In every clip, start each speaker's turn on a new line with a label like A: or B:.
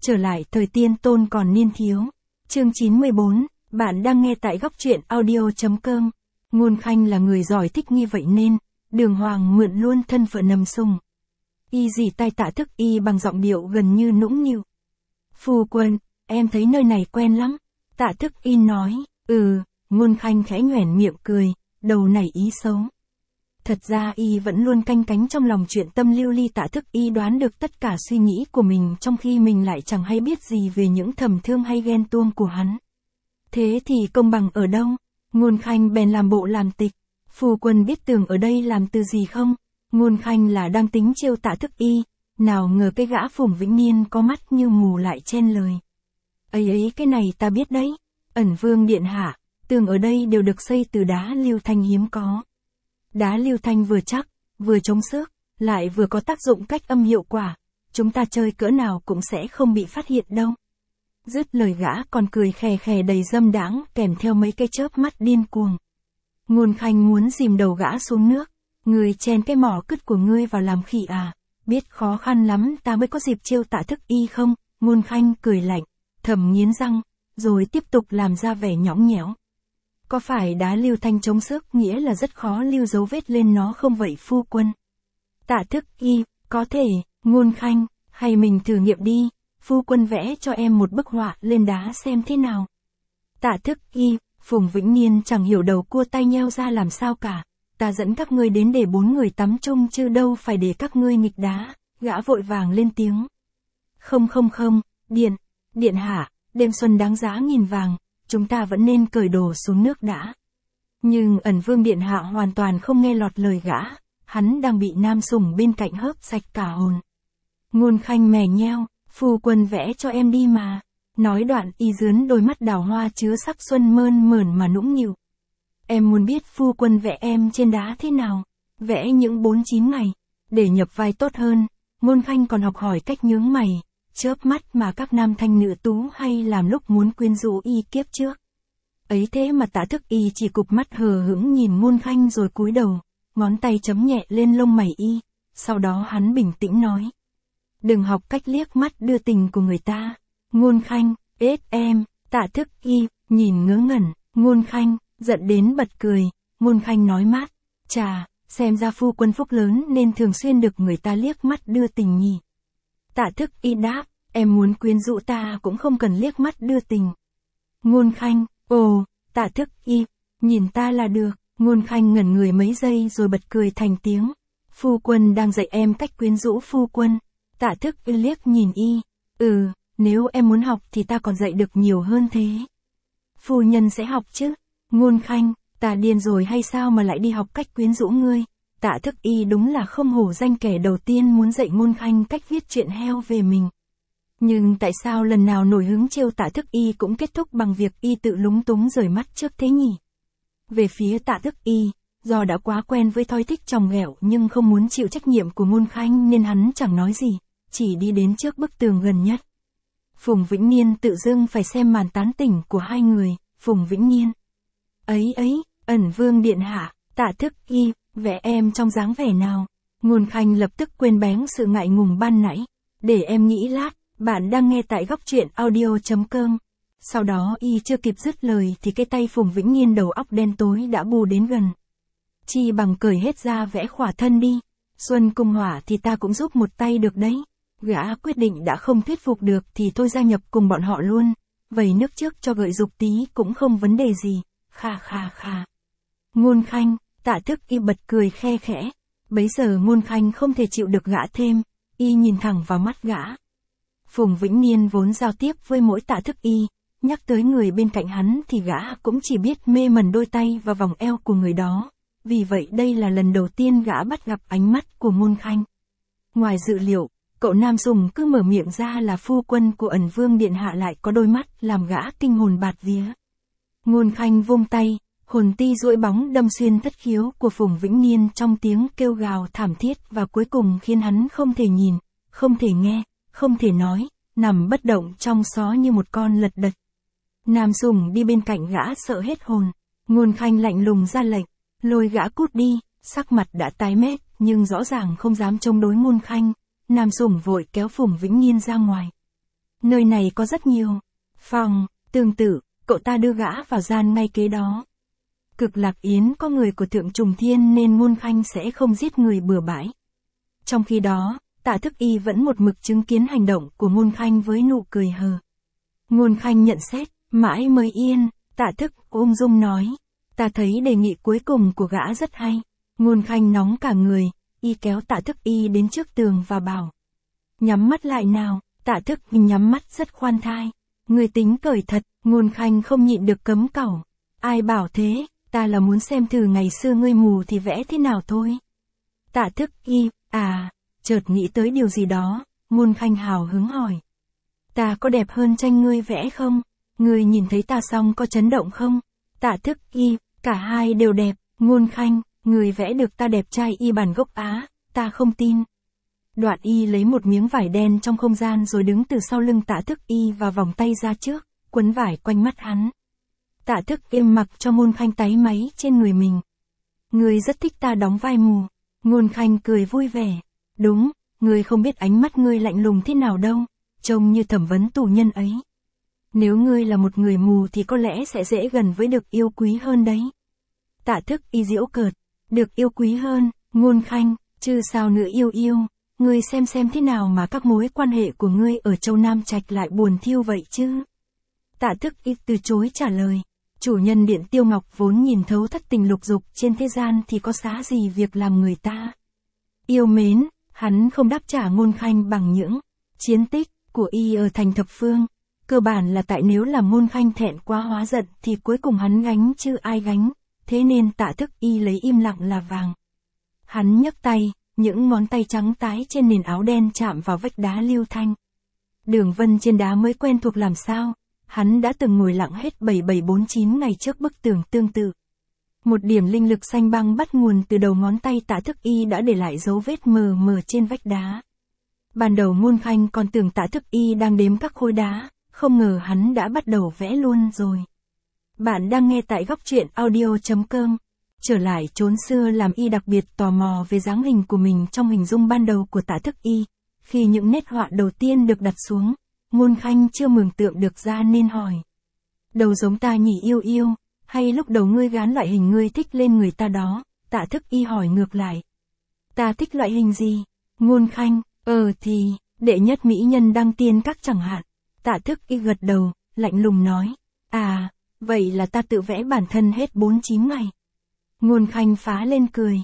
A: Trở lại thời tiên tôn còn niên thiếu. Chương 94, bạn đang nghe tại góc truyện audio.com. Ngôn Khanh là người giỏi thích nghi vậy nên, Đường Hoàng mượn luôn thân phận nằm sùng. Y dì tay Tạ Thức Y bằng giọng điệu gần như nũng nịu. Phu quân, em thấy nơi này quen lắm. Tạ Thức Y nói, Ngôn Khanh khẽ nhoẻn miệng cười, đầu nảy ý xấu. Thật ra Y vẫn luôn canh cánh trong lòng chuyện tâm lưu ly. Tạ Thức Y đoán được tất cả suy nghĩ của mình trong khi mình lại chẳng hay biết gì về những thầm thương hay ghen tuông của hắn. Thế thì công bằng ở đâu? Ngôn Khanh bèn làm bộ làm tịch. Phu quân biết tường ở đây làm từ gì không? Ngôn Khanh là đang tính trêu Tạ Thức Y, nào ngờ cái gã Phùng Vĩnh Niên có mắt như mù lại chen lời. Ấy cái này ta biết đấy. Ẩn Vương điện hạ, tường ở đây đều được xây từ đá lưu thanh hiếm có. Đá lưu thanh vừa chắc, vừa chống xước, lại vừa có tác dụng cách âm hiệu quả. Chúng ta chơi cỡ nào cũng sẽ không bị phát hiện đâu. Dứt lời gã còn cười khè khè đầy dâm đãng kèm theo mấy cái chớp mắt điên cuồng. Ngôn Khanh muốn dìm đầu gã xuống nước. Người chèn cái mỏ cứt của ngươi vào làm khỉ à? Biết khó khăn lắm ta mới có dịp trêu Tạ Thức Y không? Ngôn Khanh cười lạnh, thầm nghiến răng, rồi tiếp tục làm ra vẻ nhõng nhẽo. Có phải đá lưu thanh chống xước nghĩa là rất khó lưu dấu vết lên nó không vậy phu quân? Tạ Thức Y, có thể. Ngôn Khanh, hay mình thử nghiệm đi, phu quân vẽ cho em một bức họa lên đá xem thế nào. Tạ Thức Y, Phùng Vĩnh Niên chẳng hiểu đầu cua tay nheo ra làm sao cả. Ta dẫn các ngươi đến để 4 người tắm chung chứ đâu phải để các ngươi nghịch đá. Gã vội vàng lên tiếng. Không, điện hạ, đêm xuân đáng giá nghìn vàng, chúng ta vẫn nên cởi đồ xuống nước đã. Nhưng Ẩn Vương điện hạ hoàn toàn không nghe lọt lời gã, hắn đang bị nam sủng bên cạnh hớp sạch cả hồn. Ngôn Khanh mè nheo, phu quân vẽ cho em đi mà. Nói đoạn y dướn đôi mắt đào hoa chứa sắc xuân mơn mởn mà nũng nịu. Em muốn biết phu quân vẽ em trên đá thế nào? Vẽ những 4-9 ngày, để nhập vai tốt hơn. Ngôn Khanh còn học hỏi cách nhướng mày, chớp mắt mà các nam thanh nữ tú hay làm lúc muốn quyến rũ y kiếp trước. Ấy thế mà Tạ Thức Y chỉ cụp mắt hờ hững nhìn Ngôn Khanh rồi cúi đầu, ngón tay chấm nhẹ lên lông mày y. Sau đó hắn bình tĩnh nói. Đừng học cách liếc mắt đưa tình của người ta. Ngôn Khanh, em. Tạ Thức Y, nhìn ngớ ngẩn. Ngôn Khanh, giận đến bật cười. Ngôn Khanh nói mát. Chà, xem ra phu quân phúc lớn nên thường xuyên được người ta liếc mắt đưa tình nhỉ. Tạ Thức Y đáp, em muốn quyến rũ ta cũng không cần liếc mắt đưa tình. Ngôn Khanh, Tạ Thức Y, nhìn ta là được. Ngôn Khanh ngẩn người mấy giây rồi bật cười thành tiếng. Phu quân đang dạy em cách quyến rũ phu quân. Tạ Thức Y liếc nhìn y. Nếu em muốn học thì ta còn dạy được nhiều hơn thế. Phu nhân sẽ học chứ. Ngôn Khanh, ta điên rồi hay sao mà lại đi học cách quyến rũ ngươi? Tạ Thức Y đúng là không hổ danh kẻ đầu tiên muốn dạy Ngôn Khanh cách viết truyện heo về mình. Nhưng tại sao lần nào nổi hứng trêu Tạ Thức Y cũng kết thúc bằng việc y tự lúng túng rời mắt trước thế nhỉ? Về phía Tạ Thức Y, do đã quá quen với thói thích chòng ghẹo nhưng không muốn chịu trách nhiệm của Ngôn Khanh nên hắn chẳng nói gì, chỉ đi đến trước bức tường gần nhất. Phùng Vĩnh Niên tự dưng phải xem màn tán tỉnh của hai người. Phùng Vĩnh Niên. Ẩn Vương điện hạ, Tạ Thức Y, vẽ em trong dáng vẻ nào? Ngôn Khanh lập tức quên bén sự ngại ngùng ban nãy. Để em nghĩ lát, bạn đang nghe tại góc truyện audio.com. Sau đó y chưa kịp dứt lời thì cái tay Phùng Vĩnh Niên đầu óc đen tối đã bù đến gần. Chi bằng cởi hết ra vẽ khỏa thân đi. Xuân cung hỏa thì ta cũng giúp một tay được đấy. Gã quyết định đã không thuyết phục được thì thôi gia nhập cùng bọn họ luôn. Vẩy nước trước cho gợi dục tí cũng không vấn đề gì. Kha. Ngôn Khanh, Tạ Thức Y bật cười khe khẽ. Bấy giờ Ngôn Khanh không thể chịu được gã thêm. Y nhìn thẳng vào mắt gã. Phùng Vĩnh Niên vốn giao tiếp với mỗi Tạ Thức Y. Nhắc tới người bên cạnh hắn thì gã cũng chỉ biết mê mẩn đôi tay và vòng eo của người đó. Vì vậy đây là lần đầu tiên gã bắt gặp ánh mắt của Ngôn Khanh. Ngoài dự liệu, cậu nam sùng cứ mở miệng ra là phu quân của Ẩn Vương điện hạ lại có đôi mắt làm gã kinh hồn bạt vía. Ngôn Khanh vung tay, hồn ti duỗi bóng đâm xuyên thất khiếu của Phùng Vĩnh Niên trong tiếng kêu gào thảm thiết và cuối cùng khiến hắn không thể nhìn, không thể nghe, không thể nói, nằm bất động trong xó như một con lật đật. Nam sùng đi bên cạnh gã sợ hết hồn. Ngôn Khanh lạnh lùng ra lệnh, lôi gã cút đi. Sắc mặt đã tái mét nhưng rõ ràng không dám chống đối Ngôn Khanh. Nam sủng vội kéo Phùng Vĩnh Niên ra ngoài. Nơi này có rất nhiều phòng, tương tự, cậu ta đưa gã vào gian ngay kế đó. Cực Lạc Yến có người của Thượng Trùng Thiên nên Ngôn Khanh sẽ không giết người bừa bãi. Trong khi đó, Tạ Thức Y vẫn một mực chứng kiến hành động của Ngôn Khanh với nụ cười hờ. Ngôn Khanh nhận xét, mãi mới yên, Tạ Thức ung dung nói. Ta thấy đề nghị cuối cùng của gã rất hay. Ngôn Khanh nóng cả người, y kéo Tạ Thức Y đến trước tường và bảo. Nhắm mắt lại nào, Tạ Thức nhắm mắt rất khoan thai. Người tính cởi thật, Ngôn Khanh không nhịn được cấm cẩu. Ai bảo thế, ta là muốn xem thử ngày xưa ngươi mù thì vẽ thế nào thôi. Tạ Thức Y, chợt nghĩ tới điều gì đó, Ngôn Khanh hào hứng hỏi. Ta có đẹp hơn tranh ngươi vẽ không? Ngươi nhìn thấy ta xong có chấn động không? Tạ Thức Y, cả hai đều đẹp. Ngôn Khanh, người vẽ được ta đẹp trai y bản gốc Á, ta không tin. Đoạn y lấy một miếng vải đen trong không gian rồi đứng từ sau lưng Tạ Thức Y và vòng tay ra trước, quấn vải quanh mắt hắn. Tạ Thức im mặc cho Ngôn Khanh táy máy trên người mình. Ngươi rất thích ta đóng vai mù. Ngôn Khanh cười vui vẻ. Đúng, ngươi không biết ánh mắt ngươi lạnh lùng thế nào đâu, trông như thẩm vấn tù nhân ấy. Nếu ngươi là một người mù thì có lẽ sẽ dễ gần với được yêu quý hơn đấy. Tạ Thức Y giễu cợt. Được yêu quý hơn, Ngôn Khanh, chứ sao nữa yêu. Ngươi xem thế nào mà các mối quan hệ của ngươi ở Châu Nam Trạch lại buồn thiêu vậy chứ? Tạ Thức Y từ chối trả lời. Chủ nhân điện Tiêu Ngọc vốn nhìn thấu thất tình lục dục trên thế gian thì có xá gì việc làm người ta yêu mến. Hắn không đáp trả Ngôn Khanh bằng những chiến tích của y ở thành Thập Phương. Cơ bản là tại nếu làm Ngôn Khanh thẹn quá hóa giận thì cuối cùng hắn gánh chứ ai gánh. Thế nên Tạ Thức Y lấy im lặng là vàng. Hắn nhấc tay, những ngón tay trắng tái trên nền áo đen chạm vào vách đá lưu thanh. Đường vân trên đá mới quen thuộc làm sao. Hắn đã từng ngồi lặng hết 7749 ngày trước bức tường tương tự. Một điểm linh lực xanh băng bắt nguồn từ đầu ngón tay Tạ Thức Y đã để lại dấu vết mờ mờ trên vách đá. Ban đầu Ngôn Khanh còn tưởng Tạ Thức Y đang đếm các khối đá, không ngờ hắn đã bắt đầu vẽ luôn rồi. Bạn đang nghe tại góc truyện audio.com. Trở lại chốn xưa làm y đặc biệt tò mò về dáng hình của mình trong hình dung ban đầu của Tạ Thức Y. Khi những nét họa đầu tiên được đặt xuống, Ngôn Khanh chưa mường tượng được ra nên hỏi. Đầu giống ta nhỉ yêu, hay lúc đầu ngươi gán loại hình ngươi thích lên người ta đó? Tạ Thức Y hỏi ngược lại. Ta thích loại hình gì? Ngôn Khanh, thì, đệ nhất mỹ nhân đăng tiên các chẳng hạn. Tạ Thức Y gật đầu, lạnh lùng nói. Vậy là ta tự vẽ bản thân hết 49 ngày. Ngôn Khanh phá lên cười.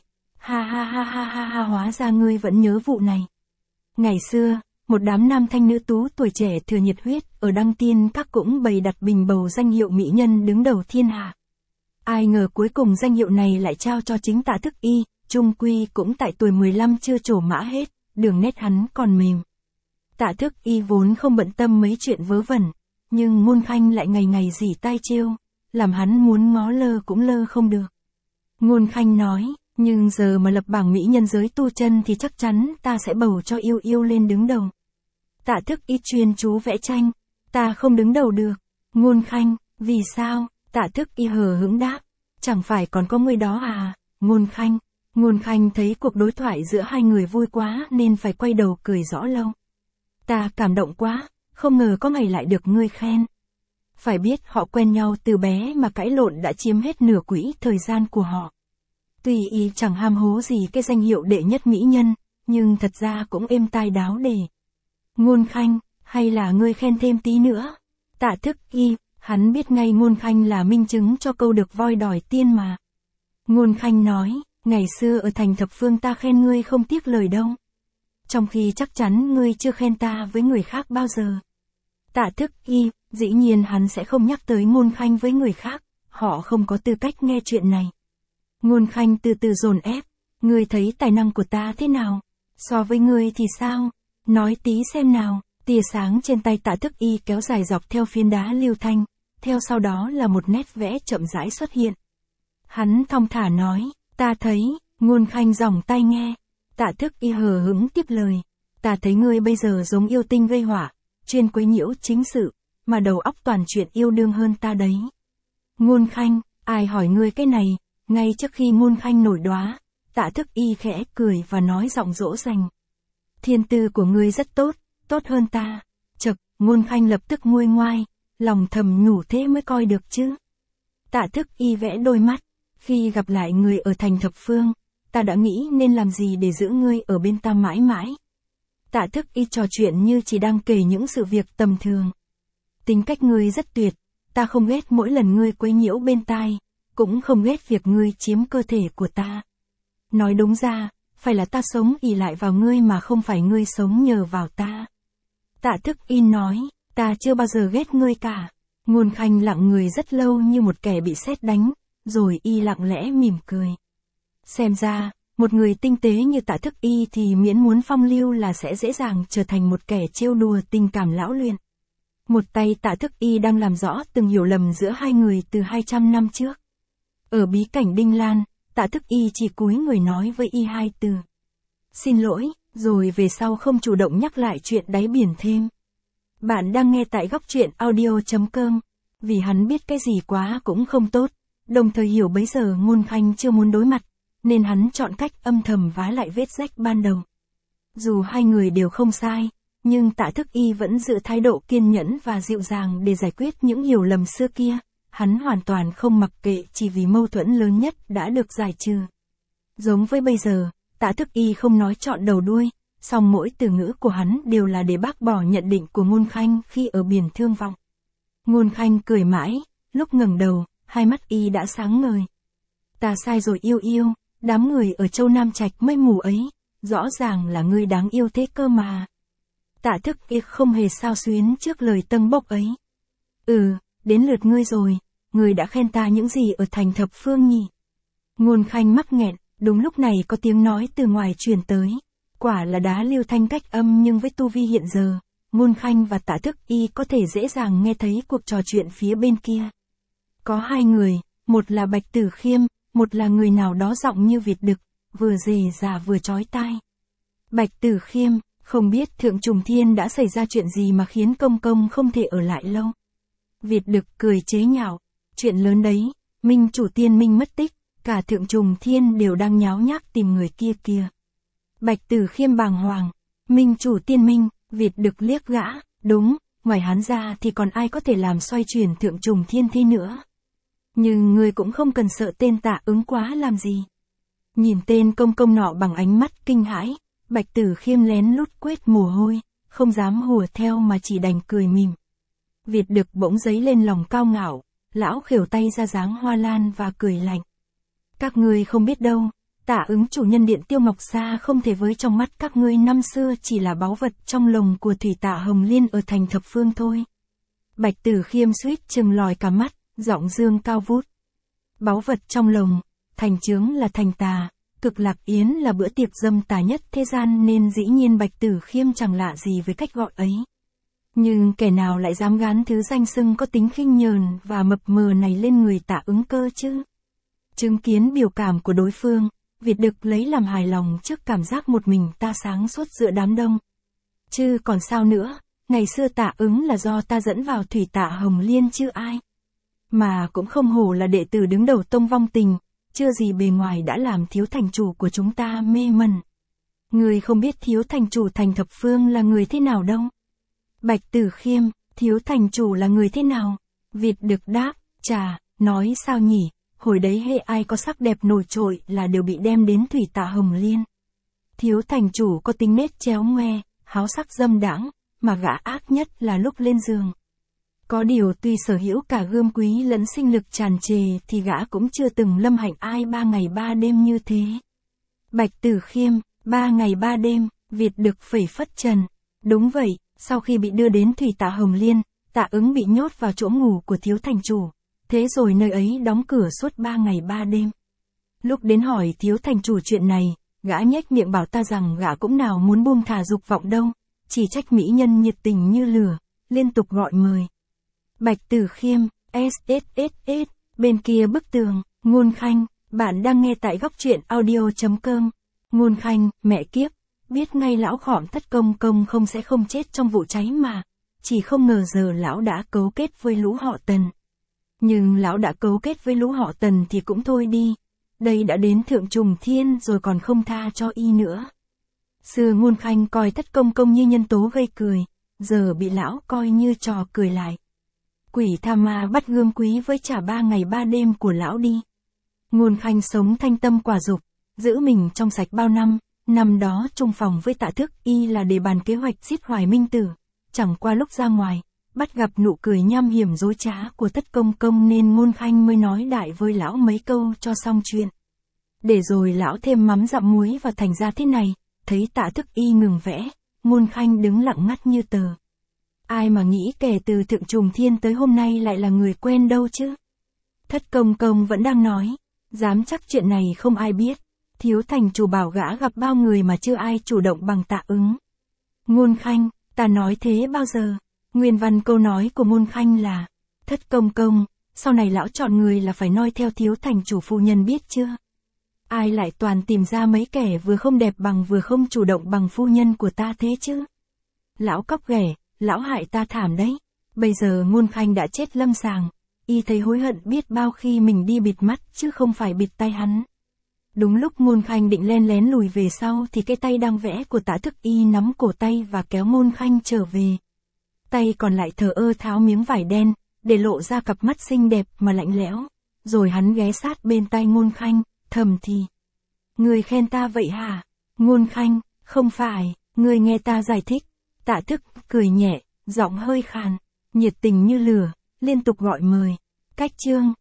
A: Ha, hóa ra ngươi vẫn nhớ vụ này. Ngày xưa, một đám nam thanh nữ tú tuổi trẻ thừa nhiệt huyết ở đăng tiên các cũng bày đặt bình bầu danh hiệu mỹ nhân đứng đầu thiên hạ. Ai ngờ cuối cùng danh hiệu này lại trao cho chính Tạ Thức Y, chung quy cũng tại tuổi 15 chưa trổ mã hết, đường nét hắn còn mềm. Tạ Thức Y vốn không bận tâm mấy chuyện vớ vẩn, nhưng Ngôn Khanh lại ngày ngày rỉ tai trêu, làm hắn muốn ngó lơ cũng lơ không được. Ngôn Khanh nói, nhưng giờ mà lập bảng mỹ nhân giới tu chân thì chắc chắn ta sẽ bầu cho yêu lên đứng đầu. Tạ Thức Y chuyên chú vẽ tranh, ta không đứng đầu được. Ngôn Khanh, vì sao? Tạ Thức Y hờ hững đáp, chẳng phải còn có người đó à? Ngôn Khanh thấy cuộc đối thoại giữa hai người vui quá nên phải quay đầu cười rõ lâu. Ta cảm động quá, không ngờ có ngày lại được ngươi khen. Phải biết họ quen nhau từ bé mà cãi lộn đã chiếm hết nửa quỹ thời gian của họ. Tuy y chẳng ham hố gì cái danh hiệu đệ nhất mỹ nhân, nhưng thật ra cũng êm tai đáo để. Ngôn Khanh, hay là ngươi khen thêm tí nữa? Tạ Thức Y, hắn biết ngay Ngôn Khanh là minh chứng cho câu được voi đòi tiên mà. Ngôn Khanh nói, ngày xưa ở thành Thập Phương ta khen ngươi không tiếc lời đâu. Trong khi chắc chắn ngươi chưa khen ta với người khác bao giờ. Tạ Thức Y, dĩ nhiên hắn sẽ không nhắc tới Ngôn Khanh với người khác, họ không có tư cách nghe chuyện này. Ngôn Khanh từ từ dồn ép, ngươi thấy tài năng của ta thế nào? So với ngươi thì sao? Nói tí xem nào. Tia sáng trên tay Tạ Thức Y kéo dài dọc theo phiến đá lưu thanh, theo sau đó là một nét vẽ chậm rãi xuất hiện. Hắn thong thả nói, ta thấy. Ngôn Khanh giỏng tai nghe. Tạ Thức Y hờ hững tiếp lời, ta thấy ngươi bây giờ giống yêu tinh gây họa, chuyên quấy nhiễu chính sự, mà đầu óc toàn chuyện yêu đương hơn ta đấy. Ngôn Khanh, ai hỏi ngươi cái này? Ngay trước khi Ngôn Khanh nổi đoá, Tạ Thức Y khẽ cười và nói giọng dỗ dành. Thiên tư của ngươi rất tốt, tốt hơn ta. Chậc, Ngôn Khanh lập tức nguôi ngoai, lòng thầm nhủ thế mới coi được chứ. Tạ Thức Y vẽ đôi mắt, khi gặp lại người ở thành thập phương, ta đã nghĩ nên làm gì để giữ ngươi ở bên ta mãi mãi. Tạ Thức Y trò chuyện như chỉ đang kể những sự việc tầm thường. Tính cách ngươi rất tuyệt, ta không ghét mỗi lần ngươi quấy nhiễu bên tai, cũng không ghét việc ngươi chiếm cơ thể của ta. Nói đúng ra, phải là ta sống ỷ lại vào ngươi mà không phải ngươi sống nhờ vào ta. Tạ Thức Y nói, ta chưa bao giờ ghét ngươi cả. Ngôn Khanh lặng người rất lâu như một kẻ bị sét đánh, rồi y lặng lẽ mỉm cười. Xem ra, một người tinh tế như Tạ Thức Y thì miễn muốn phong lưu là sẽ dễ dàng trở thành một kẻ trêu đùa tình cảm lão luyện. Một tay Tạ Thức Y đang làm rõ từng hiểu lầm giữa hai người từ 200 năm trước. Ở bí cảnh Đinh Lan, Tạ Thức Y chỉ cúi người nói với y hai từ. Xin lỗi, rồi về sau không chủ động nhắc lại chuyện đáy biển thêm. Bạn đang nghe tại góc truyện audio.com, vì hắn biết cái gì quá cũng không tốt, đồng thời hiểu bấy giờ Ngôn Khanh chưa muốn đối mặt, nên hắn chọn cách âm thầm vá lại vết rách ban đầu. Dù hai người đều không sai, nhưng Tạ Thức Y vẫn giữ thái độ kiên nhẫn và dịu dàng để giải quyết những hiểu lầm xưa kia, hắn hoàn toàn không mặc kệ chỉ vì mâu thuẫn lớn nhất đã được giải trừ. Giống với bây giờ, Tạ Thức Y không nói trọn đầu đuôi, song mỗi từ ngữ của hắn đều là để bác bỏ nhận định của Ngôn Khanh khi ở biển Thương Vọng. Ngôn Khanh cười mãi, lúc ngẩng đầu, hai mắt y đã sáng ngời. Ta sai rồi yêu yêu, đám người ở Châu Nam Trạch mây mù ấy, rõ ràng là ngươi đáng yêu thế cơ mà. Tạ Thức Y không hề xao xuyến trước lời tâng bốc ấy. Đến lượt ngươi rồi, ngươi đã khen ta những gì ở thành thập phương nhỉ? Ngôn Khanh mắc nghẹn, đúng lúc này có tiếng nói từ ngoài truyền tới. Quả là đá lưu thanh cách âm, nhưng với tu vi hiện giờ, Ngôn Khanh và Tạ Thức Y có thể dễ dàng nghe thấy cuộc trò chuyện phía bên kia. Có hai người, một là Bạch Tử Khiêm, một là người nào đó giọng như Việt Đực, vừa rề rà vừa chói tai. Bạch Tử Khiêm, không biết Thượng Trùng Thiên đã xảy ra chuyện gì mà khiến công công không thể ở lại lâu. Việt Đực cười chế nhạo, chuyện lớn đấy, Minh Chủ Tiên Minh mất tích, cả Thượng Trùng Thiên đều đang nháo nhác tìm người kia kìa. Bạch Tử Khiêm bàng hoàng, Minh Chủ Tiên Minh, Việt Đực liếc gã, đúng, ngoài hắn ra thì còn ai có thể làm xoay chuyển Thượng Trùng Thiên thế nữa. Nhưng người cũng không cần sợ tên Tạ Ứng quá làm gì. Nhìn tên công công nọ bằng ánh mắt kinh hãi, Bạch Tử Khiêm lén lút quét mồ hôi, không dám hùa theo mà chỉ đành cười mỉm. Việt Đực bỗng dấy lên lòng cao ngạo, lão khều tay ra dáng hoa lan và cười lạnh. Các ngươi không biết đâu, Tạ Ứng chủ nhân điện Tiêu Ngọc Sa không thể với trong mắt các ngươi năm xưa chỉ là báu vật trong lồng của Thủy Tạ Hồng Liên ở thành thập phương thôi. Bạch Tử Khiêm suýt chừng lòi cả mắt, giọng dương cao vút. Báu vật trong lồng, thành chướng là thành tà, Cực Lạc Yến là bữa tiệc dâm tà nhất thế gian, nên dĩ nhiên Bạch Tử Khiêm chẳng lạ gì với cách gọi ấy. Nhưng kẻ nào lại dám gán thứ danh xưng có tính khinh nhờn và mập mờ này lên người Tạ Ứng cơ chứ? Chứng kiến biểu cảm của đối phương, Việt Đực lấy làm hài lòng trước cảm giác một mình ta sáng suốt giữa đám đông. Chứ còn sao nữa, ngày xưa Tạ Ứng là do ta dẫn vào Thủy Tạ Hồng Liên chứ ai. Mà cũng không hổ là đệ tử đứng đầu tông vong tình, chưa gì bề ngoài đã làm thiếu thành chủ của chúng ta mê mẩn. Người không biết thiếu thành chủ thành thập phương là người thế nào đâu. Bạch Tử Khiêm, thiếu thành chủ là người thế nào? Việt Đực đáp, chà, nói sao nhỉ, hồi đấy hễ ai có sắc đẹp nổi trội là đều bị đem đến Thủy Tạ Hồng Liên. Thiếu thành chủ có tính nết chéo ngoe, háo sắc dâm đãng, mà gã ác nhất là lúc lên giường. Có điều tuy sở hữu cả gươm quý lẫn sinh lực tràn trề thì gã cũng chưa từng lâm hạnh ai 3 ngày 3 đêm như thế. Bạch Tử Khiêm, 3 ngày 3 đêm, Việt Đực phẩy phất trần. Đúng vậy, sau khi bị đưa đến Thủy Tạ Hồng Liên, Tạ Ứng bị nhốt vào chỗ ngủ của thiếu thành chủ. Thế rồi nơi ấy đóng cửa suốt 3 ngày 3 đêm. Lúc đến hỏi thiếu thành chủ chuyện này, gã nhếch miệng bảo ta rằng gã cũng nào muốn buông thả dục vọng đâu, chỉ trách mỹ nhân nhiệt tình như lửa, liên tục gọi mời. Bạch Tử Khiêm, SSSS, bên kia bức tường, Ngôn Khanh, bạn đang nghe tại góc truyện audio.com. Ngôn Khanh, mẹ kiếp, biết ngay lão Khỏm Thất Công Công không chết trong vụ cháy mà, chỉ không ngờ giờ lão đã cấu kết với lũ họ Tần. Nhưng lão đã cấu kết với lũ họ Tần thì cũng thôi đi, đây đã đến Thượng Trùng Thiên rồi còn không tha cho y nữa. Xưa Ngôn Khanh coi Thất Công Công như nhân tố gây cười, giờ bị lão coi như trò cười lại. Quỷ tha ma bắt gươm quý với trả 3 ngày 3 đêm của lão đi. Ngôn Khanh sống thanh tâm quả dục, giữ mình trong sạch bao năm, năm đó chung phòng với Tạ Thức Y là để bàn kế hoạch giết Hoài Minh Tử. Chẳng qua lúc ra ngoài, bắt gặp nụ cười nham hiểm dối trá của Tất Công Công nên Ngôn Khanh mới nói đại với lão mấy câu cho xong chuyện. Để rồi lão thêm mắm dặm muối và thành ra thế này, thấy Tạ Thức Y ngừng vẽ, Ngôn Khanh đứng lặng ngắt như tờ. Ai mà nghĩ kể từ Thượng Trùng Thiên tới hôm nay lại là người quen đâu chứ. Thất Công Công vẫn đang nói, dám chắc chuyện này không ai biết. Thiếu thành chủ bảo gã gặp bao người mà chưa ai chủ động bằng Tạ ứng. Ngôn Khanh, ta nói thế bao giờ? Nguyên văn câu nói của Ngôn Khanh là, Thất Công Công, sau này lão chọn người là phải noi theo thiếu thành chủ phu nhân biết chưa? Ai lại toàn tìm ra mấy kẻ vừa không đẹp bằng vừa không chủ động bằng phu nhân của ta thế chứ? Lão cóc ghẻ, lão hại ta thảm đấy. Bây giờ Ngôn Khanh đã chết lâm sàng, y thấy hối hận biết bao khi mình đi bịt mắt chứ không phải bịt tay hắn. Đúng lúc Ngôn Khanh định len lén lùi về sau thì cái tay đang vẽ của Tạ Thức Y nắm cổ tay và kéo Ngôn Khanh trở về. Tay còn lại thờ ơ tháo miếng vải đen, để lộ ra cặp mắt xinh đẹp mà lạnh lẽo. Rồi hắn ghé sát bên tai Ngôn Khanh, thầm thì. Người khen ta vậy hả? Ngôn Khanh, không phải, người nghe ta giải thích. Tạ Thức cười nhẹ, giọng hơi khàn, nhiệt tình như lửa, liên tục gọi mời. Cách chương